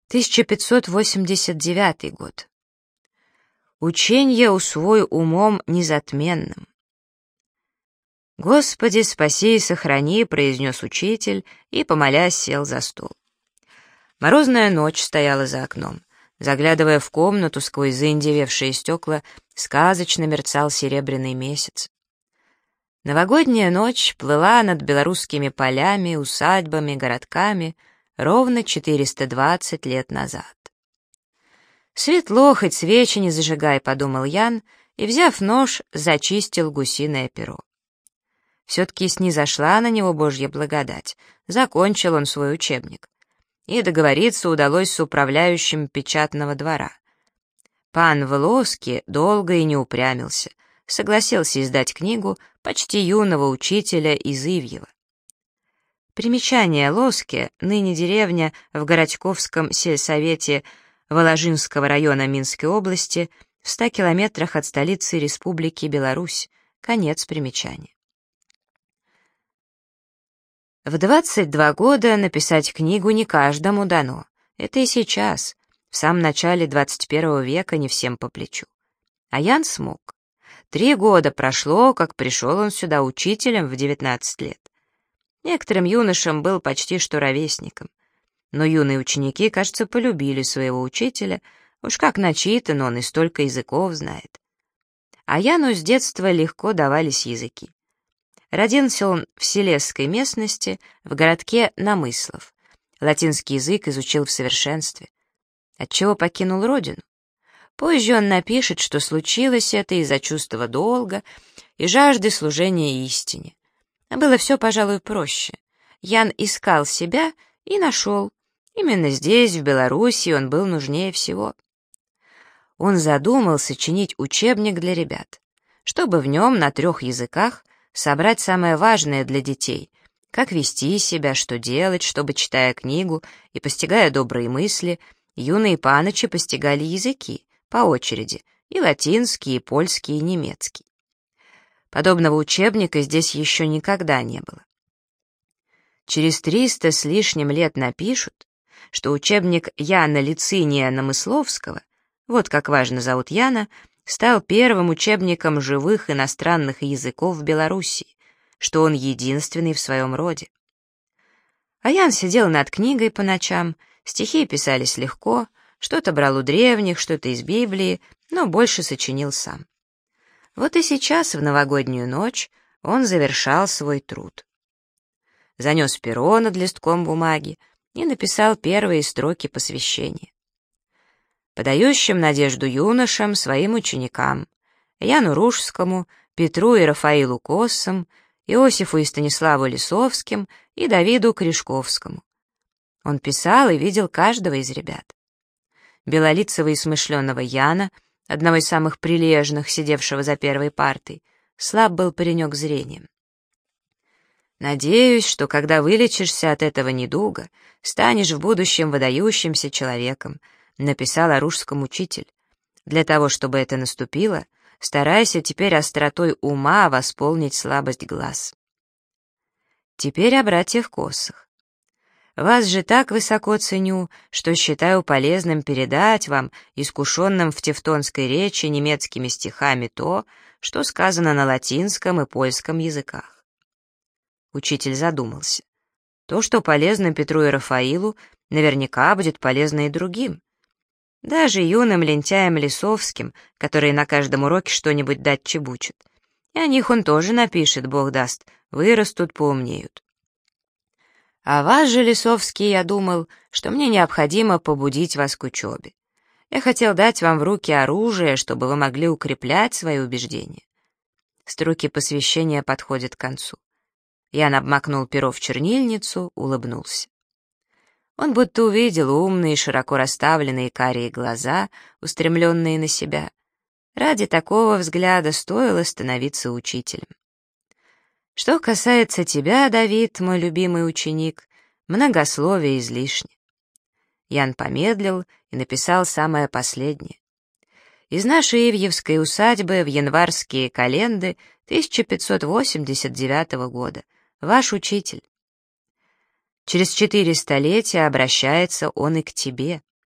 1589 год. Ученье усвой умом незатменным. «Господи, спаси и сохрани», — произнес учитель и, помолясь, сел за стол. Морозная ночь стояла за окном. Заглядывая в комнату сквозь заиндевевшие стекла, сказочно мерцал серебряный месяц. Новогодняя ночь плыла над белорусскими полями, усадьбами, городками ровно 420 лет назад. «Светло, хоть свечи не зажигай», — подумал Ян, и, взяв нож, зачистил гусиное перо. Все-таки снизошла на него Божья благодать, закончил он свой учебник. И договориться удалось с управляющим печатного двора. Пан Влоски долго и не упрямился, согласился издать книгу почти юного учителя из Ивьева. Примечание: Лоски, ныне деревня в Городьковском сельсовете Воложинского района Минской области, в 100 километрах от столицы Республики Беларусь. Конец примечания. В 22 года написать книгу не каждому дано. Это и сейчас, в самом начале 21 века, не всем по плечу. А Ян смог. 3 года прошло, как пришел он сюда учителем в 19 лет. Некоторым юношам был почти что ровесником. Но юные ученики, кажется, полюбили своего учителя, уж как начитан он и столько языков знает. А Яну с детства легко давались языки. Родился он в селесской местности, в городке Намыслов. Латинский язык изучил в совершенстве. Отчего покинул родину? Позже он напишет, что случилось это из-за чувства долга и жажды служения истине. А было все, пожалуй, проще. Ян искал себя и нашел. Именно здесь, в Белоруссии, он был нужнее всего. Он задумал сочинить учебник для ребят, чтобы в нем на 3 языках собрать самое важное для детей: как вести себя, что делать, чтобы, читая книгу и постигая добрые мысли, юные паночи постигали языки по очереди, и латинский, и польский, и немецкий. Подобного учебника здесь еще никогда не было. Через 300 с лишним лет напишут, что учебник Яна Лициния Намысловского, вот как важно зовут Яна, стал первым учебником живых иностранных языков в Белоруссии, что он единственный в своем роде. А Ян сидел над книгой по ночам, стихи писались легко, что-то брал у древних, что-то из Библии, но больше сочинил сам. Вот и сейчас, в новогоднюю ночь, он завершал свой труд. Занес перо над листком бумаги и написал первые строки посвящения. Подающим надежду юношам, своим ученикам, Яну Ружскому, Петру и Рафаилу Коссам, Иосифу и Станиславу Лисовским и Давиду Кришковскому. Он писал и видел каждого из ребят. Белолицего и смышленого Яна, одного из самых прилежных, сидевшего за первой партой, слаб был паренек зрением. «Надеюсь, что когда вылечишься от этого недуга, станешь в будущем выдающимся человеком», написал о Ружском учитель. «Для того, чтобы это наступило, старайся теперь остротой ума восполнить слабость глаз». Теперь о братьях Коссах. «Вас же так высоко ценю, что считаю полезным передать вам, искушенным в тевтонской речи немецкими стихами, то, что сказано на латинском и польском языках». Учитель задумался. То, что полезно Петру и Рафаилу, наверняка будет полезно и другим. Даже юным лентяям Лисовским, которые на каждом уроке что-нибудь дать чебучат. И о них он тоже напишет, Бог даст, вырастут, поумнеют. А вас же, Лисовский, я думал, что мне необходимо побудить вас к учебе. Я хотел дать вам в руки оружие, чтобы вы могли укреплять свои убеждения. Строки посвящения подходят к концу. Ян обмакнул перо в чернильницу, улыбнулся. Он будто увидел умные, широко расставленные карие глаза, устремленные на себя. Ради такого взгляда стоило становиться учителем. Что касается тебя, Давид, мой любимый ученик, многословие излишне. Ян помедлил и написал самое последнее. Из нашей Ивьевской усадьбы в январские календы 1589 года. Ваш учитель. Через 4 столетия обращается он и к тебе.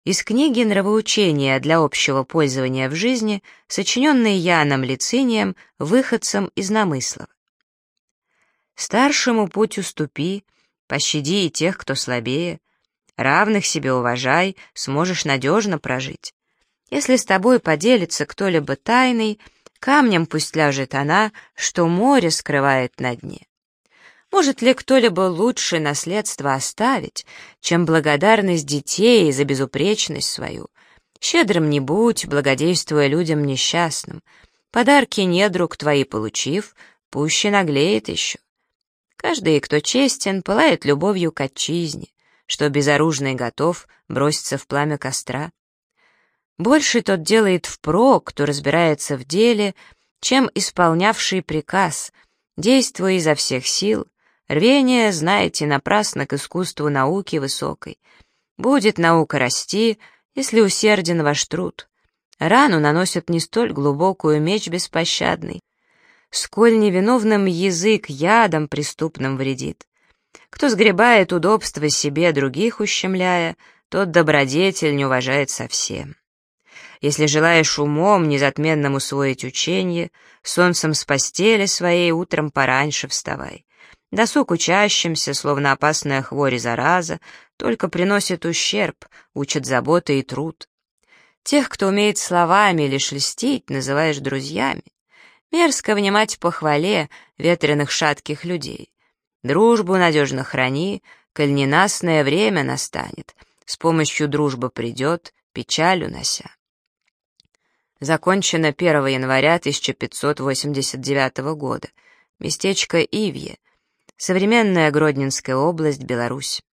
Из книги «Нравоучения для общего пользования в жизни», сочиненной Яном Лицинием, выходцем из Намыслова. «Старшему путь уступи, пощади и тех, кто слабее, равных себе уважай, сможешь надежно прожить. Если с тобой поделится кто-либо тайной, камнем пусть ляжет она, что море скрывает на дне. Может ли кто-либо лучше наследство оставить, чем благодарность детей за безупречность свою? Щедрым не будь, благодействуя людям несчастным. Подарки недруг твои получив, пуще наглеет еще. Каждый, кто честен, пылает любовью к отчизне, что безоружный готов броситься в пламя костра. Больше тот делает впрок, кто разбирается в деле, чем исполнявший приказ, действуя изо всех сил. Рвение, знаете, напрасно к искусству науки высокой. Будет наука расти, если усерден ваш труд. Рану наносит не столь глубокую меч беспощадный, сколь невиновным язык ядом преступным вредит. Кто сгребает удобства себе, других ущемляя, тот добродетель не уважает совсем. Если желаешь умом незатменно усвоить ученье, солнцем с постели своей утром пораньше вставай. Досуг учащимся, словно опасная хворь и зараза, только приносит ущерб, учат забота и труд. Тех, кто умеет словами лишь льстить, называешь друзьями. Мерзко внимать похвале ветреных шатких людей. Дружбу надежно храни, коль ненастное время настанет, с помощью дружбы придет, печаль унося. Закончено 1 января 1589 года. Местечко Ивье. Современная Гродненская область, Беларусь.